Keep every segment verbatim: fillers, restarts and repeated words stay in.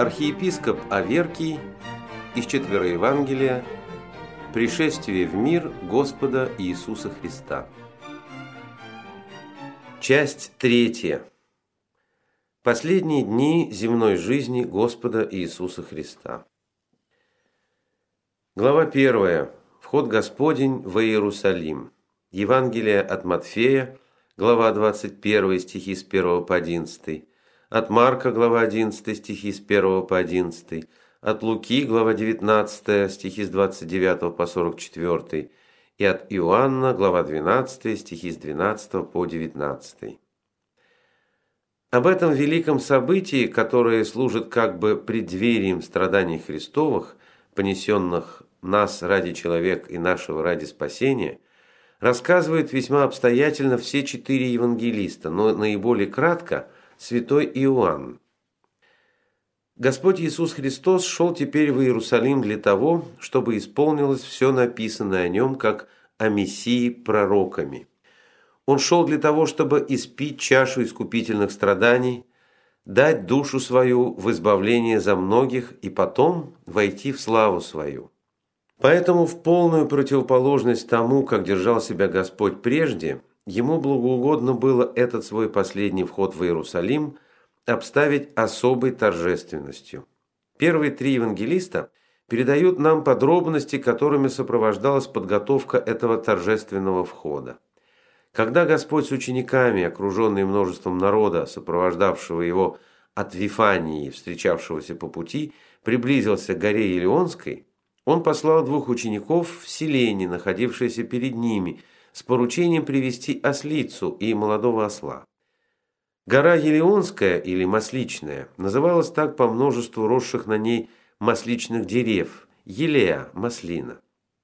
Архиепископ Аверкий из Четвероевангелия «Пришествие в мир Господа Иисуса Христа». Часть третья. Последние дни земной жизни Господа Иисуса Христа. Глава первая. Вход Господень во Иерусалим. Евангелие от Матфея, глава двадцать первая, стихи с первого по одиннадцатый. От Марка, глава одиннадцатая, стихи с первого по одиннадцатый. От Луки, глава девятнадцатая, стихи с двадцать девятого по сорок четвёртый. И от Иоанна, глава двенадцатая, стихи с двенадцатого по девятнадцатый. Об этом великом событии, которое служит как бы преддверием страданий Христовых, понесенных нас ради человека и нашего ради спасения, рассказывают весьма обстоятельно все четыре евангелиста, но наиболее кратко святой Иоанн. Господь Иисус Христос шел теперь в Иерусалим для того, чтобы исполнилось все написанное о нем, как о Мессии пророками. Он шел для того, чтобы испить чашу искупительных страданий, дать душу свою в избавление за многих и потом войти в славу свою. Поэтому в полную противоположность тому, как держал себя Господь прежде, ему благоугодно было этот свой последний вход в Иерусалим обставить особой торжественностью. Первые три евангелиста передают нам подробности, которыми сопровождалась подготовка этого торжественного входа. Когда Господь с учениками, окруженный множеством народа, сопровождавшего его от Вифании, встречавшегося по пути, приблизился к горе Елеонской, он послал двух учеников в селение, находившееся перед ними, с поручением привести ослицу и молодого осла. Гора Елеонская или Масличная называлась так по множеству росших на ней масличных дерев – Елеа, маслина.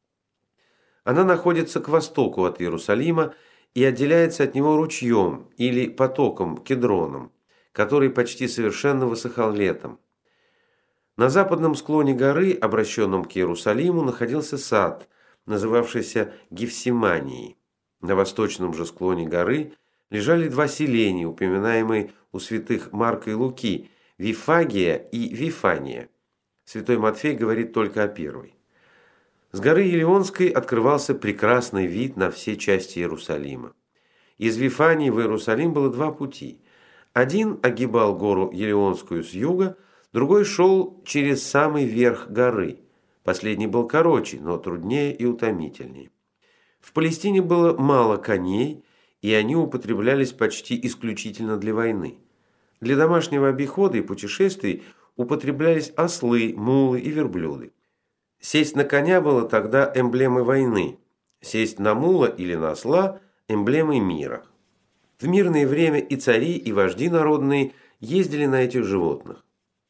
Она находится к востоку от Иерусалима и отделяется от него ручьем или потоком Кедроном, который почти совершенно высыхал летом. На западном склоне горы, обращенном к Иерусалиму, находился сад, называвшийся Гефсиманией. На восточном же склоне горы лежали два селения, упоминаемые у святых Марка и Луки – Вифагия и Вифания. Святой Матфей говорит только о первой. С горы Елеонской открывался прекрасный вид на все части Иерусалима. Из Вифании в Иерусалим было два пути. Один огибал гору Елеонскую с юга, другой шел через самый верх горы. Последний был короче, но труднее и утомительнее. В Палестине было мало коней, и они употреблялись почти исключительно для войны. Для домашнего обихода и путешествий употреблялись ослы, мулы и верблюды. Сесть на коня было тогда эмблемой войны, сесть на мула или на осла – эмблемой мира. В мирное время и цари, и вожди народные ездили на этих животных.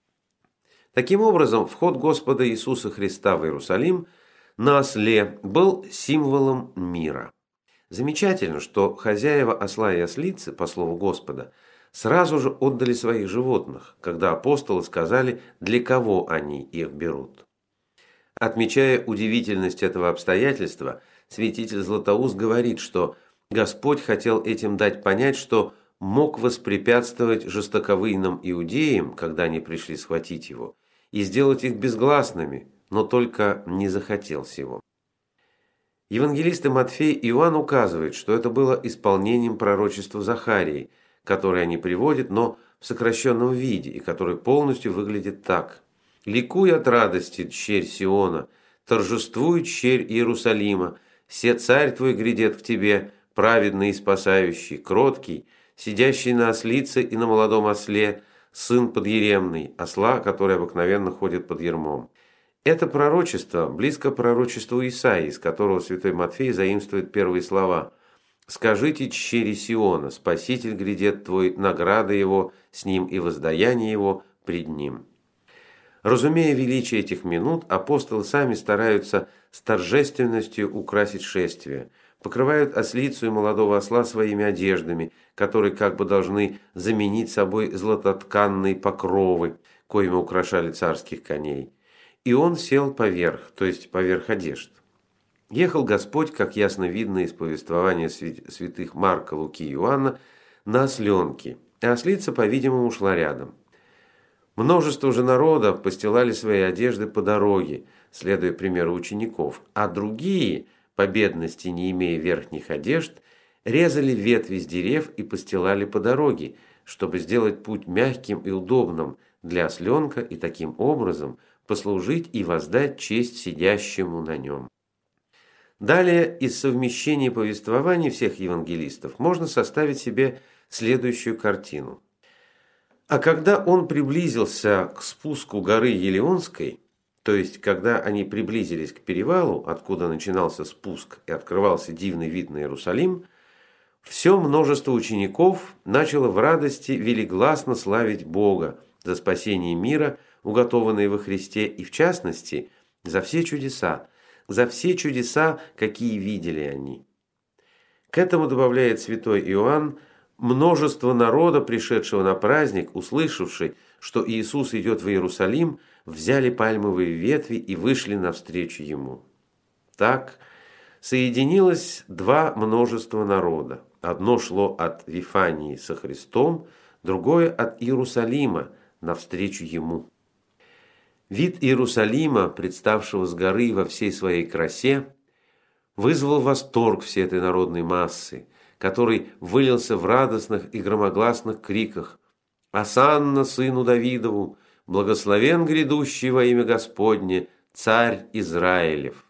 Таким образом, вход Господа Иисуса Христа в Иерусалим на осле был символом мира. Замечательно, что хозяева осла и ослицы, по слову Господа, сразу же отдали своих животных, когда апостолы сказали, для кого они их берут. Отмечая удивительность этого обстоятельства, святитель Златоуст говорит, что Господь хотел этим дать понять, что мог воспрепятствовать жестоковыйным иудеям, когда они пришли схватить его, и сделать их безгласными, но только не захотел сего. Евангелисты Матфей и Иоанн указывают, что это было исполнением пророчества Захарии, которое они приводят, но в сокращенном виде, и которое полностью выглядит так. «Ликуй от радости, черь Сиона, торжествуй, черь Иерусалима, се царь твой грядет к тебе, праведный и спасающий, кроткий, сидящий на ослице и на молодом осле, сын подъеремный, осла, который обыкновенно ходит под ермом». Это пророчество близко пророчеству Исаии, из которого святой Матфей заимствует первые слова: «Скажите чере Сиона, Спаситель грядет твой, награда его с ним и воздаяние его пред ним». Разумея величие этих минут, апостолы сами стараются с торжественностью украсить шествие, покрывают ослицу и молодого осла своими одеждами, которые как бы должны заменить собой златотканные покровы, коими украшали царских коней. И он сел поверх, то есть поверх одежд. Ехал Господь, как ясно видно из повествования святых Марка, Луки и Иоанна, на осленке, а ослица, по-видимому, шла рядом. Множество же народа постилали свои одежды по дороге, следуя примеру учеников, а другие, по бедности не имея верхних одежд, резали ветви с дерев и постилали по дороге, чтобы сделать путь мягким и удобным для осленка и таким образом послужить и воздать честь сидящему на нем. Далее из совмещения повествований всех евангелистов можно составить себе следующую картину. А когда он приблизился к спуску горы Елеонской, то есть когда они приблизились к перевалу, откуда начинался спуск и открывался дивный вид на Иерусалим, все множество учеников начало в радости велигласно славить Бога за спасение мира, уготованное во Христе, и в частности за все чудеса, за все чудеса, какие видели они. К этому добавляет святой Иоанн: множество народа, пришедшего на праздник, услышавший, что Иисус идет в Иерусалим, взяли пальмовые ветви и вышли навстречу Ему. Так соединилось два множества народа. Одно шло от Вифании со Христом, другое от Иерусалима навстречу Ему. Вид Иерусалима, представшего с горы во всей своей красе, вызвал восторг всей этой народной массы, который вылился в радостных и громогласных криках: «Осанна сыну Давидову! Благословен грядущий во имя Господне, царь Израилев!»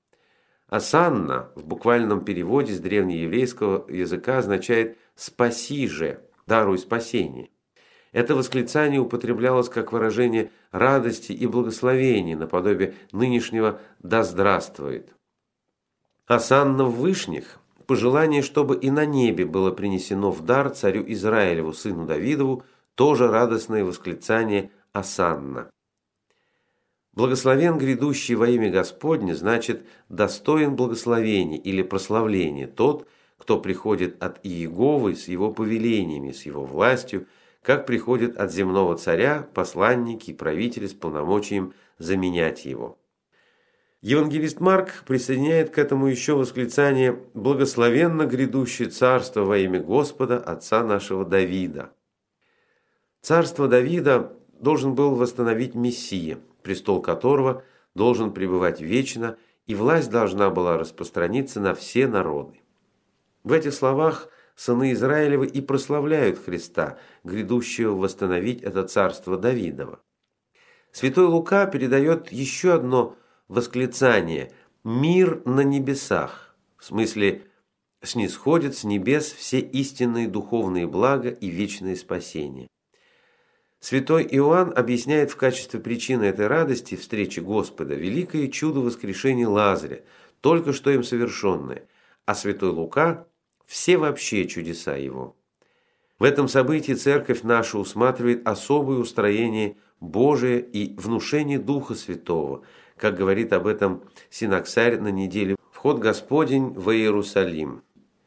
Осанна в буквальном переводе с древнееврейского языка означает «спаси же», «даруй спасение». Это восклицание употреблялось как выражение радости и благословения, наподобие нынешнего «да здравствует». Осанна в вышних – пожелание, чтобы и на небе было принесено в дар царю Израилеву, сыну Давидову, тоже радостное восклицание «Осанна». Благословен грядущий во имя Господне значит достоин благословения или прославления тот, кто приходит от Иеговы с его повелениями, с его властью, как приходит от земного царя посланники и правители с полномочием заменять его. Евангелист Марк присоединяет к этому еще восклицание «Благословенно грядущее царство во имя Господа, отца нашего Давида». Царство Давида должен был восстановить Мессия, престол которого должен пребывать вечно, и власть должна была распространиться на все народы. В этих словах сыны Израилевы и прославляют Христа, грядущего восстановить это царство Давидово. Святой Лука передает еще одно восклицание «Мир на небесах», в смысле «снисходят с небес все истинные духовные блага и вечное спасение». Святой Иоанн объясняет в качестве причины этой радости встречи Господа великое чудо воскрешения Лазаря, только что им совершенное, а святой Лука – все вообще чудеса его. В этом событии Церковь наша усматривает особое устроение Божие и внушение Духа Святого, как говорит об этом синоксарь на неделе «Вход Господень во Иерусалим».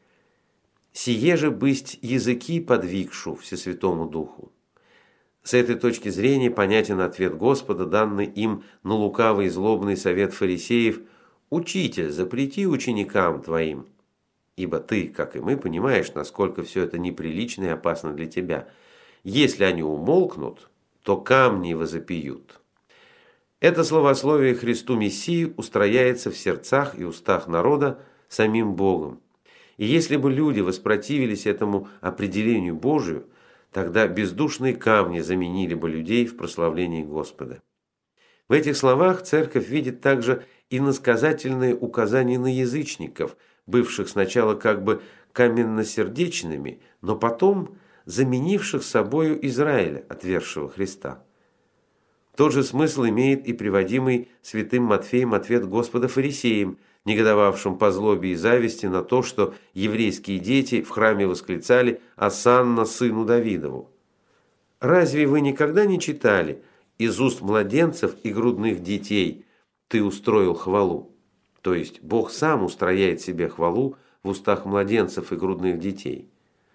«Сие же бысть языки подвигшу Всесвятому Духу». С этой точки зрения понятен ответ Господа, данный им на лукавый и злобный совет фарисеев: «Учитель, запрети ученикам твоим». Ибо ты, как и мы, понимаешь, насколько все это неприлично и опасно для тебя. Если они умолкнут, то камни возопьют. Это словословие Христу Мессии устрояется в сердцах и устах народа самим Богом. И если бы люди воспротивились этому определению Божию, тогда бездушные камни заменили бы людей в прославлении Господа. В этих словах Церковь видит также иносказательные указания на язычников, бывших сначала как бы каменносердечными, но потом заменивших собою Израиля, отвергшего Христа. Тот же смысл имеет и приводимый святым Матфеем ответ Господа фарисеям, негодовавшим по злобе и зависти на то, что еврейские дети в храме восклицали «Осанна сыну Давидову». «Разве вы никогда не читали: из уст младенцев и грудных детей ты устроил хвалу?» То есть Бог сам устрояет себе хвалу в устах младенцев и грудных детей.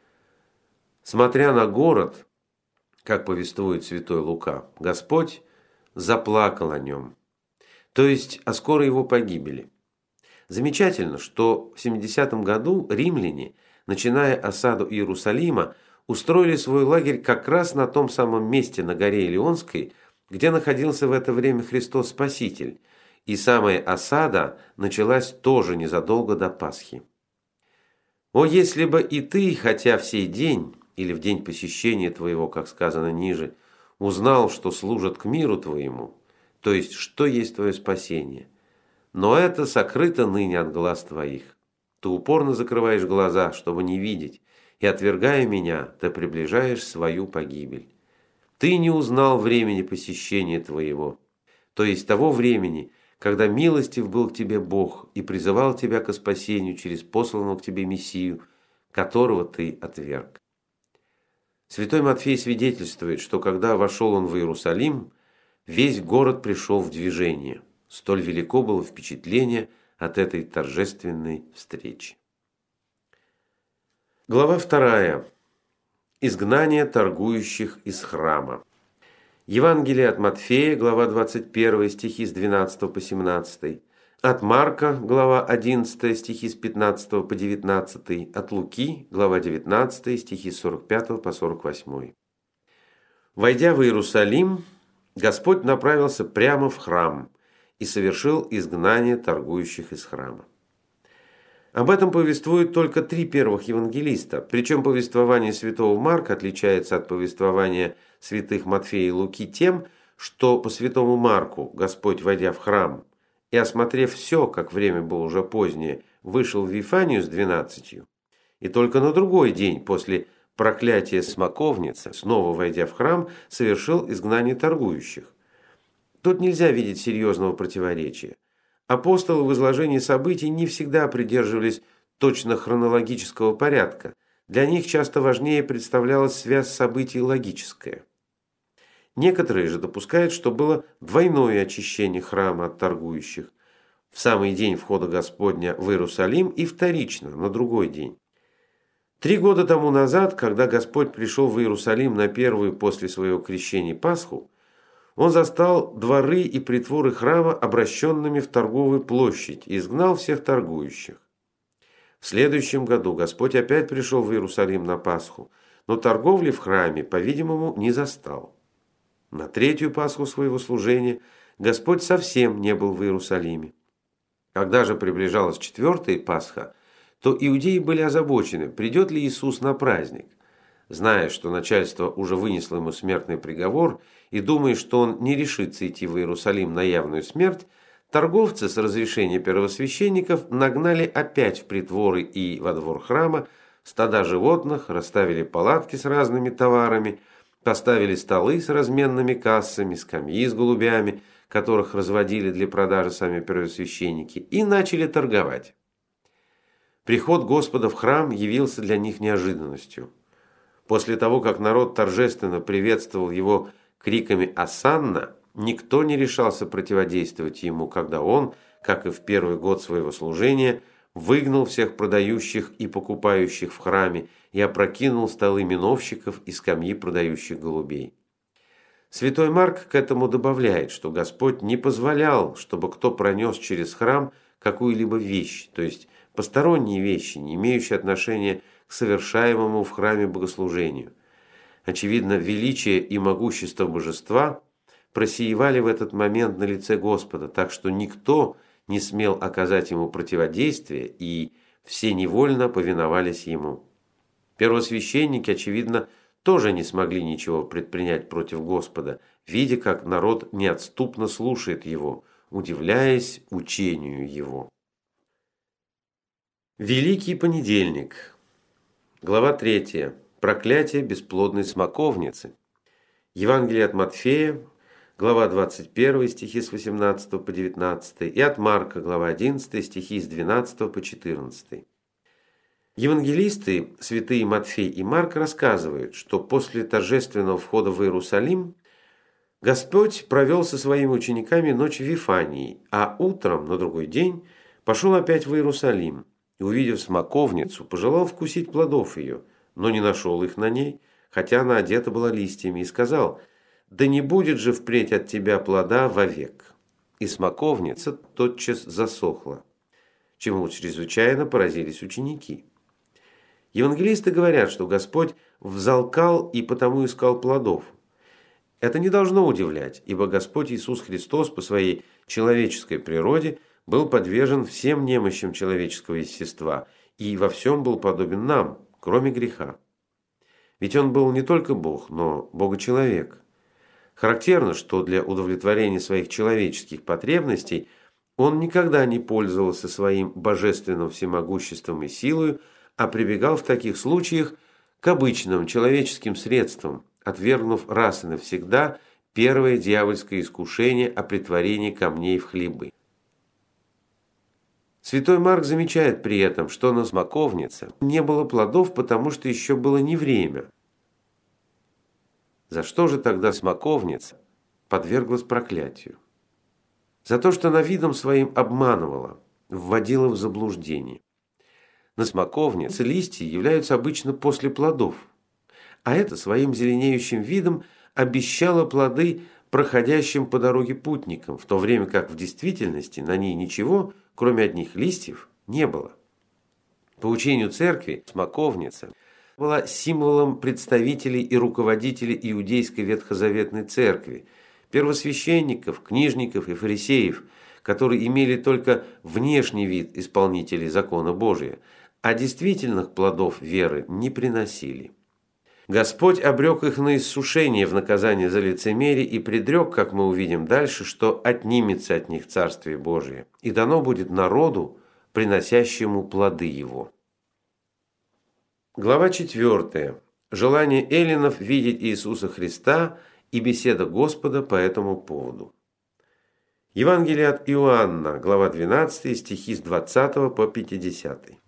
Смотря на город, как повествует святой Лука, Господь заплакал о нем, то есть о скорой его погибели. Замечательно, что в семидесятом году римляне, начиная осаду Иерусалима, устроили свой лагерь как раз на том самом месте на горе Илионской, где находился в это время Христос Спаситель, и самая осада началась тоже незадолго до Пасхи. «О, если бы и ты, хотя в сей день, или в день посещения твоего, как сказано ниже, узнал, что служат к миру твоему, то есть, что есть твое спасение. Но это сокрыто ныне от глаз твоих. Ты упорно закрываешь глаза, чтобы не видеть, и, отвергая меня, ты приближаешь свою погибель. Ты не узнал времени посещения твоего, то есть того времени, когда милостив был к тебе Бог и призывал тебя ко спасению через посланного к тебе Мессию, которого ты отверг». Святой Матфей свидетельствует, что когда вошел он в Иерусалим, весь город пришел в движение. Столь велико было впечатление от этой торжественной встречи. Глава вторая. Изгнание торгующих из храма. Евангелие от Матфея, глава двадцать первая, стихи с двенадцатого по семнадцатый. От Марка, глава одиннадцатая, стихи с пятнадцатого по девятнадцатый. От Луки, глава девятнадцатая, стихи с сорок пятого по сорок восьмой. Войдя в Иерусалим, Господь направился прямо в храм и совершил изгнание торгующих из храма. Об этом повествуют только три первых евангелиста, причем повествование святого Марка отличается от повествования святых Матфея и Луки тем, что по святому Марку Господь, войдя в храм и осмотрев все, как время было уже позднее, вышел в Вифанию с двенадцатью, и только на другой день после проклятия смоковницы, снова войдя в храм, совершил изгнание торгующих. Тут нельзя видеть серьезного противоречия. Апостолы в изложении событий не всегда придерживались точно хронологического порядка. Для них часто важнее представлялась связь событий логическая. Некоторые же допускают, что было двойное очищение храма от торгующих в самый день входа Господня в Иерусалим и вторично, на другой день. Три года тому назад, когда Господь пришел в Иерусалим на первую после своего крещения Пасху, Он застал дворы и притворы храма обращенными в торговую площадь и изгнал всех торгующих. В следующем году Господь опять пришел в Иерусалим на Пасху, но торговли в храме, по-видимому, не застал. На третью Пасху своего служения Господь совсем не был в Иерусалиме. Когда же приближалась четвертая Пасха, то иудеи были озабочены, придет ли Иисус на праздник. Зная, что начальство уже вынесло ему смертный приговор, и думая, что он не решится идти в Иерусалим на явную смерть, торговцы с разрешения первосвященников нагнали опять в притворы и во двор храма стада животных, расставили палатки с разными товарами, поставили столы с разменными кассами, скамьи с голубями, которых разводили для продажи сами первосвященники, и начали торговать. Приход Господа в храм явился для них неожиданностью. После того, как народ торжественно приветствовал его криками «Осанна», никто не решался противодействовать ему, когда он, как и в первый год своего служения, выгнал всех продающих и покупающих в храме и опрокинул столы миновщиков и скамьи продающих голубей. Святой Марк к этому добавляет, что Господь не позволял, чтобы кто пронес через храм какую-либо вещь, то есть посторонние вещи, не имеющие отношения к совершаемому в храме богослужению. Очевидно, величие и могущество божества просиявали в этот момент на лице Господа, так что никто не смел оказать ему противодействие, и все невольно повиновались ему. Первосвященники, очевидно, тоже не смогли ничего предпринять против Господа, видя, как народ неотступно слушает его, удивляясь учению его. Великий понедельник. Глава третья. Проклятие бесплодной смоковницы. Евангелие от Матфея, глава двадцать первая, стихи с восемнадцатого по девятнадцатый, и от Марка, глава одиннадцатая, стихи с двенадцатого по четырнадцатый. Евангелисты, святые Матфей и Марк, рассказывают, что после торжественного входа в Иерусалим Господь провел со своими учениками ночь в Вифании, а утром, на другой день, пошел опять в Иерусалим и, увидев смоковницу, пожелал вкусить плодов ее, но не нашел их на ней, хотя она одета была листьями, и сказал: «Да не будет же впредь от тебя плода вовек». И смоковница тотчас засохла, чему чрезвычайно поразились ученики. Евангелисты говорят, что Господь взалкал и потому искал плодов. Это не должно удивлять, ибо Господь Иисус Христос по своей человеческой природе был подвержен всем немощам человеческого естества и во всем был подобен нам, кроме греха. Ведь Он был не только Бог, но Бога-человек. Характерно, что для удовлетворения своих человеческих потребностей Он никогда не пользовался своим божественным всемогуществом и силой, а прибегал в таких случаях к обычным человеческим средствам, отвергнув раз и навсегда первое дьявольское искушение о претворении камней в хлебы. Святой Марк замечает при этом, что на смоковнице не было плодов, потому что еще было не время. За что же тогда смоковница подверглась проклятию? За то, что она видом своим обманывала, вводила в заблуждение. На смоковнице листья являются обычно после плодов, а это своим зеленеющим видом обещало плоды проходящим по дороге путникам, в то время как в действительности на ней ничего, кроме одних листьев, не было. По учению церкви смоковница была символом представителей и руководителей иудейской ветхозаветной церкви, первосвященников, книжников и фарисеев, которые имели только внешний вид исполнителей закона Божия, а действительных плодов веры не приносили. Господь обрек их на иссушение в наказание за лицемерие и предрек, как мы увидим дальше, что отнимется от них Царствие Божие, и дано будет народу, приносящему плоды его. Глава четвёртая. Желание эллинов видеть Иисуса Христа и беседа Господа по этому поводу. Евангелие от Иоанна, глава двенадцатая, стихи с двадцатого по пятидесятый.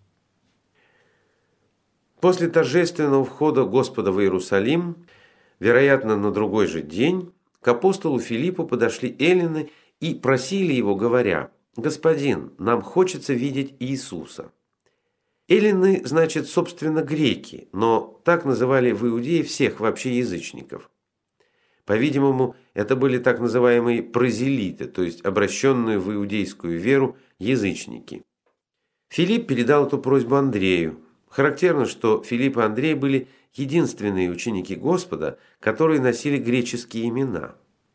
После торжественного входа Господа в Иерусалим, вероятно, на другой же день, к апостолу Филиппу подошли эллины и просили его, говоря: «Господин, нам хочется видеть Иисуса». Эллины, значит, собственно, греки, но так называли в Иудее всех вообще язычников. По-видимому, это были так называемые прозелиты, то есть обращенные в иудейскую веру язычники. Филипп передал эту просьбу Андрею. Характерно, что Филипп и Андрей были единственные ученики Господа, которые носили греческие имена.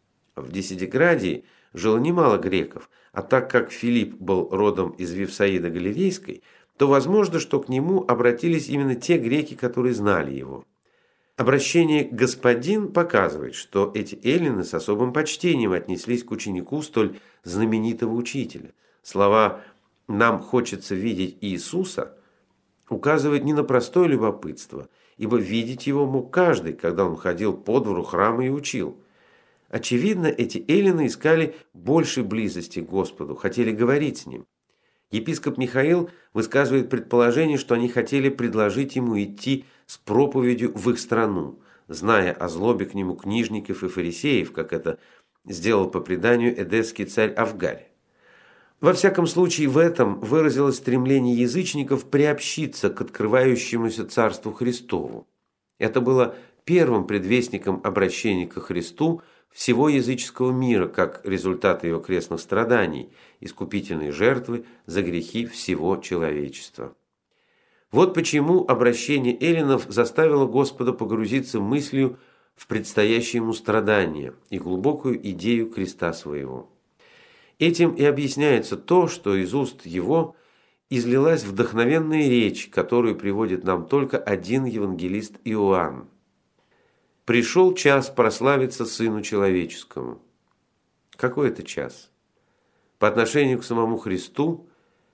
В Десятиградии жило немало греков, а так как Филипп был родом из Вифсаиды Галилейской, то возможно, что к нему обратились именно те греки, которые знали его. Обращение «господин» показывает, что эти эллины с особым почтением отнеслись к ученику столь знаменитого учителя. Слова «нам хочется видеть Иисуса» указывает не на простое любопытство, ибо видеть его мог каждый, когда он ходил по двору храма и учил. Очевидно, эти эллины искали большей близости к Господу, хотели говорить с ним. Епископ Михаил высказывает предположение, что они хотели предложить ему идти с проповедью в их страну, зная о злобе к нему книжников и фарисеев, как это сделал по преданию эдесский царь Авгарь. Во всяком случае, в этом выразилось стремление язычников приобщиться к открывающемуся Царству Христову. Это было первым предвестником обращения ко Христу всего языческого мира, как результат его крестных страданий, искупительной жертвы за грехи всего человечества. Вот почему обращение эллинов заставило Господа погрузиться мыслью в предстоящее ему страдание и глубокую идею креста своего. Этим и объясняется то, что из уст его излилась вдохновенная речь, которую приводит нам только один евангелист Иоанн. «Пришел час прославиться Сыну Человеческому». Какой это час? По отношению к самому Христу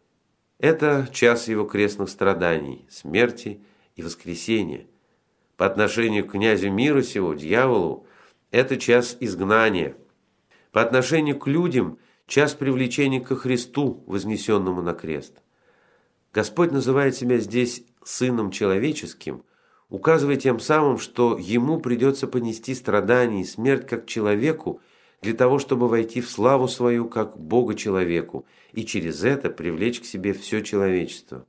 это час его крестных страданий, смерти и воскресения. По отношению к князю мира сего, дьяволу, это час изгнания. По отношению к людям – час привлечения ко Христу, вознесенному на крест. Господь называет себя здесь Сыном Человеческим, указывая тем самым, что Ему придется понести страдания и смерть как человеку, для того, чтобы войти в славу свою как Бога-человеку и через это привлечь к себе все человечество.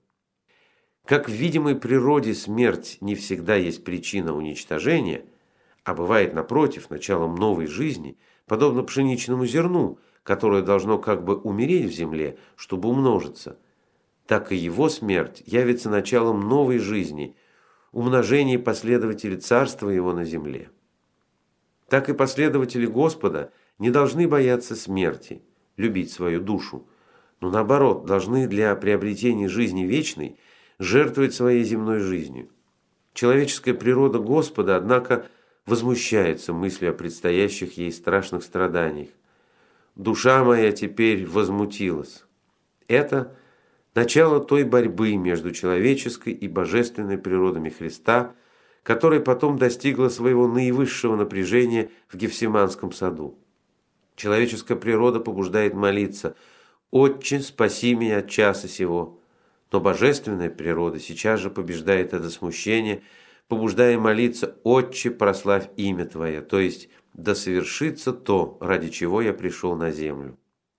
Как в видимой природе смерть не всегда есть причина уничтожения, а бывает, напротив, началом новой жизни, подобно пшеничному зерну, которое должно как бы умереть в земле, чтобы умножиться, так и его смерть явится началом новой жизни, умножения последователей царства его на земле. Так и последователи Господа не должны бояться смерти, любить свою душу, но наоборот, должны для приобретения жизни вечной жертвовать своей земной жизнью. Человеческая природа Господа, однако, возмущается мыслью о предстоящих ей страшных страданиях. «Душа моя теперь возмутилась». Это начало той борьбы между человеческой и божественной природами Христа, которая потом достигла своего наивысшего напряжения в Гефсиманском саду. Человеческая природа побуждает молиться: «Отче, спаси меня от часа сего». Но божественная природа сейчас же побеждает это смущение, побуждая молиться: «Отче, прославь имя Твое», то есть «Да совершится то, ради чего я пришел на землю».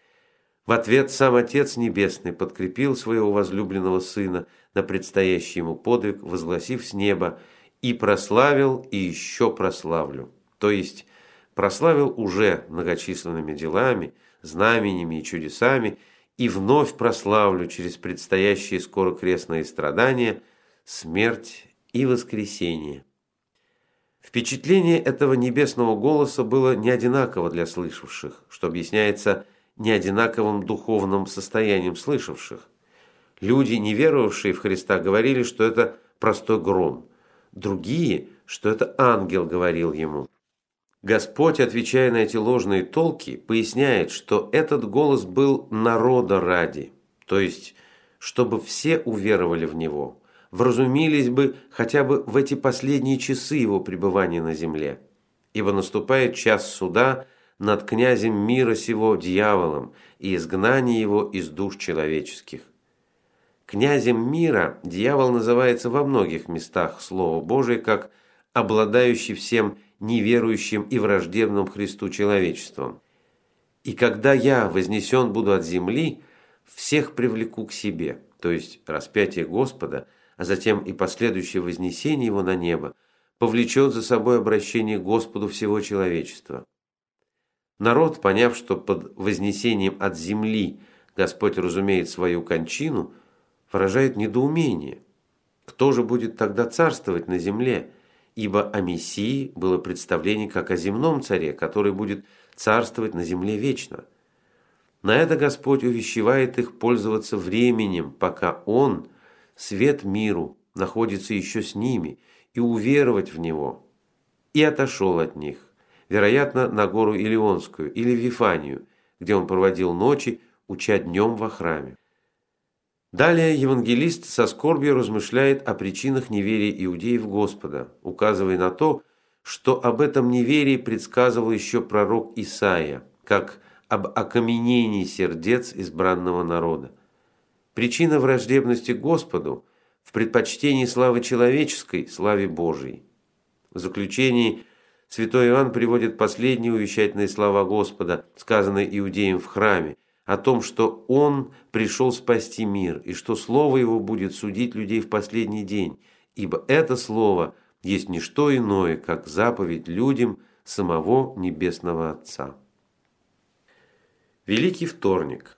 В ответ сам Отец Небесный подкрепил своего возлюбленного Сына на предстоящий ему подвиг, возгласив с неба: «И прославил, и еще прославлю», то есть прославил уже многочисленными делами, знамениями и чудесами, и вновь прославлю через предстоящие скоро крестные страдания, смерть и воскресение. Впечатление этого небесного голоса было не одинаково для слышавших, что объясняется неодинаковым духовным состоянием слышавших. Люди, не веровавшие в Христа, говорили, что это простой гром, другие, что это ангел говорил ему. Господь, отвечая на эти ложные толки, поясняет, что этот голос был народа ради, то есть, чтобы все уверовали в Него, вразумились бы хотя бы в эти последние часы Его пребывания на земле, ибо наступает час суда над князем мира сего дьяволом и изгнание его из душ человеческих. Князем мира дьявол называется во многих местах Слова Божия как обладающий всем неверующим и враждебным Христу человечеством. «И когда я вознесен буду от земли, всех привлеку к себе», то есть распятие Господа, а затем и последующее вознесение Его на небо, повлечет за собой обращение к Господу всего человечества. Народ, поняв, что под вознесением от земли Господь разумеет свою кончину, выражает недоумение. Кто же будет тогда царствовать на земле? Ибо о Мессии было представление как о земном царе, который будет царствовать на земле вечно. На это Господь увещевает их пользоваться временем, пока Он, свет миру, находится еще с ними, и уверовать в Него. И отошел от них, вероятно, на гору Илионскую или в Вифанию, где Он проводил ночи, уча днем во храме. Далее евангелист со скорбью размышляет о причинах неверия иудеев в Господа, указывая на то, что об этом неверии предсказывал еще пророк Исаия, как об окаменении сердец избранного народа. Причина враждебности Господу в предпочтении славы человеческой славе Божией. В заключении святой Иоанн приводит последние увещательные слова Господа, сказанные иудеям в храме, о том, что Он пришел спасти мир, и что Слово Его будет судить людей в последний день, ибо это Слово есть не что иное, как заповедь людям самого Небесного Отца. Великий вторник.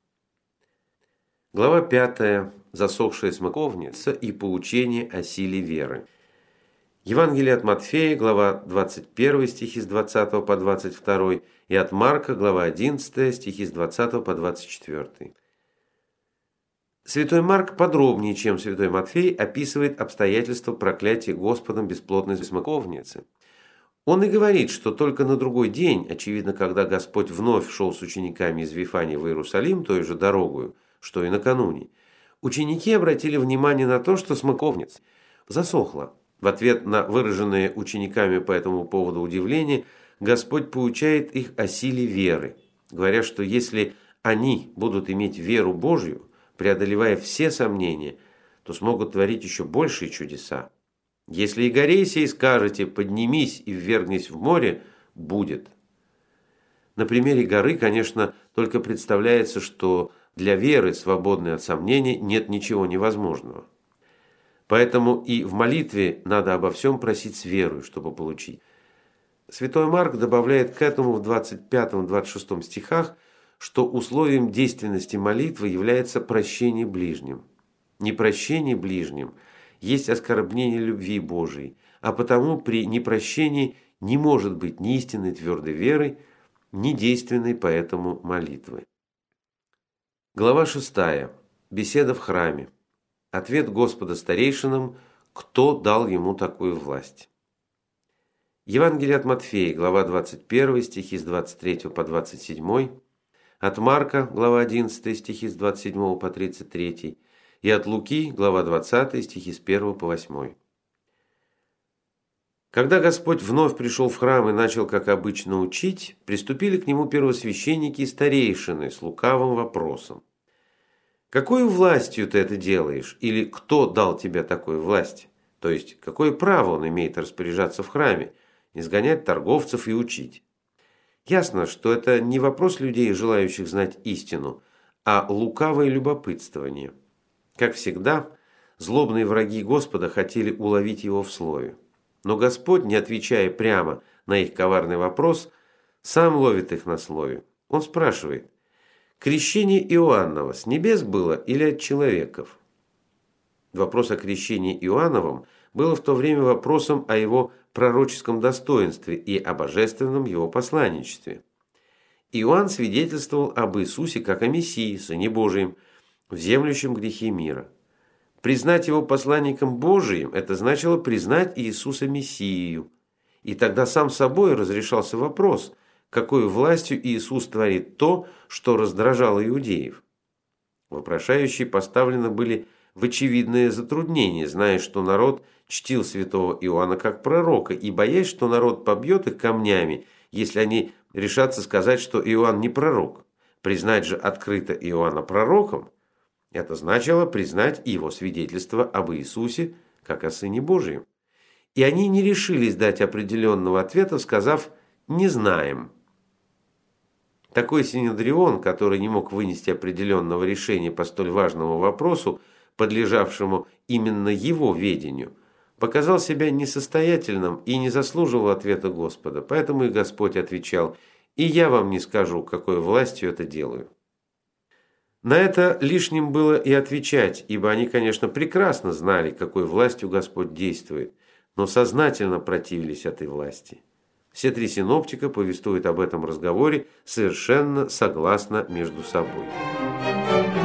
Глава пятая. Засохшая смоковница и поучение о силе веры. Евангелие от Матфея, глава двадцать первая, стихи с двадцатого по двадцать второй, и от Марка, глава одиннадцатая, стихи с двадцатого по двадцать четвёртый. Святой Марк подробнее, чем святой Матфей, описывает обстоятельства проклятия Господом бесплодной смоковницы. Он и говорит, что только на другой день, очевидно, когда Господь вновь шел с учениками из Вифании в Иерусалим той же дорогою, что и накануне, ученики обратили внимание на то, что смоковница засохла. В ответ на выраженное учениками по этому поводу удивление, Господь поучает их о силе веры, говоря, что если они будут иметь веру Божью, преодолевая все сомнения, то смогут творить еще большие чудеса. Если и горе сей скажете: «Поднимись и ввергнись в море», будет. На примере горы, конечно, только представляется, что для веры, свободной от сомнений, нет ничего невозможного. Поэтому и в молитве надо обо всем просить с верой, чтобы получить. Святой Марк добавляет к этому в двадцать пятом — двадцать шестом стихах, что условием действенности молитвы является прощение ближним. Непрощение ближним есть оскорбление любви Божией, а потому при непрощении не может быть ни истинной твердой веры, ни действенной поэтому молитвы. Глава шестая. Беседа в храме. Ответ Господа старейшинам, кто дал ему такую власть. Евангелие от Матфея, глава двадцать первая, стихи с двадцать третьего по двадцать седьмой, от Марка, глава одиннадцатая, стихи с двадцать седьмого по тридцать третий, и от Луки, глава двадцатая, стихи с первого по восьмой. Когда Господь вновь пришел в храм и начал, как обычно, учить, приступили к нему первосвященники и старейшины с лукавым вопросом. «Какой властью ты это делаешь?» Или «Кто дал тебе такую власть?» То есть, какое право он имеет распоряжаться в храме, изгонять торговцев и учить? Ясно, что это не вопрос людей, желающих знать истину, а лукавое любопытствование. Как всегда, злобные враги Господа хотели уловить его в слове. Но Господь, не отвечая прямо на их коварный вопрос, сам ловит их на слове. Он спрашивает: «Крещение Иоаннова с небес было или от человеков?» Вопрос о крещении Иоанновом был в то время вопросом о его пророческом достоинстве и о божественном его посланничестве. Иоанн свидетельствовал об Иисусе как о Мессии, Сыне Божием, вземлющем грехи мира. Признать его посланником Божиим – это значило признать Иисуса Мессию. И тогда сам собой разрешался вопрос, какой властью Иисус творит то, что раздражало иудеев. Вопрошающие поставлены были в очевидное затруднение, зная, что народ чтил святого Иоанна как пророка и боясь, что народ побьет их камнями, если они решатся сказать, что Иоанн не пророк. Признать же открыто Иоанна пророком – это значило признать его свидетельство об Иисусе как о Сыне Божием. И они не решились дать определенного ответа, сказав «не знаем». Такой синедрион, который не мог вынести определенного решения по столь важному вопросу, подлежавшему именно его ведению, показал себя несостоятельным и не заслуживал ответа Господа. Поэтому и Господь отвечал: «И я вам не скажу, какой властью это делаю». На это лишним было и отвечать, ибо они, конечно, прекрасно знали, какой властью Господь действует, но сознательно противились этой власти. Все три синоптика повествуют об этом разговоре совершенно согласно между собой.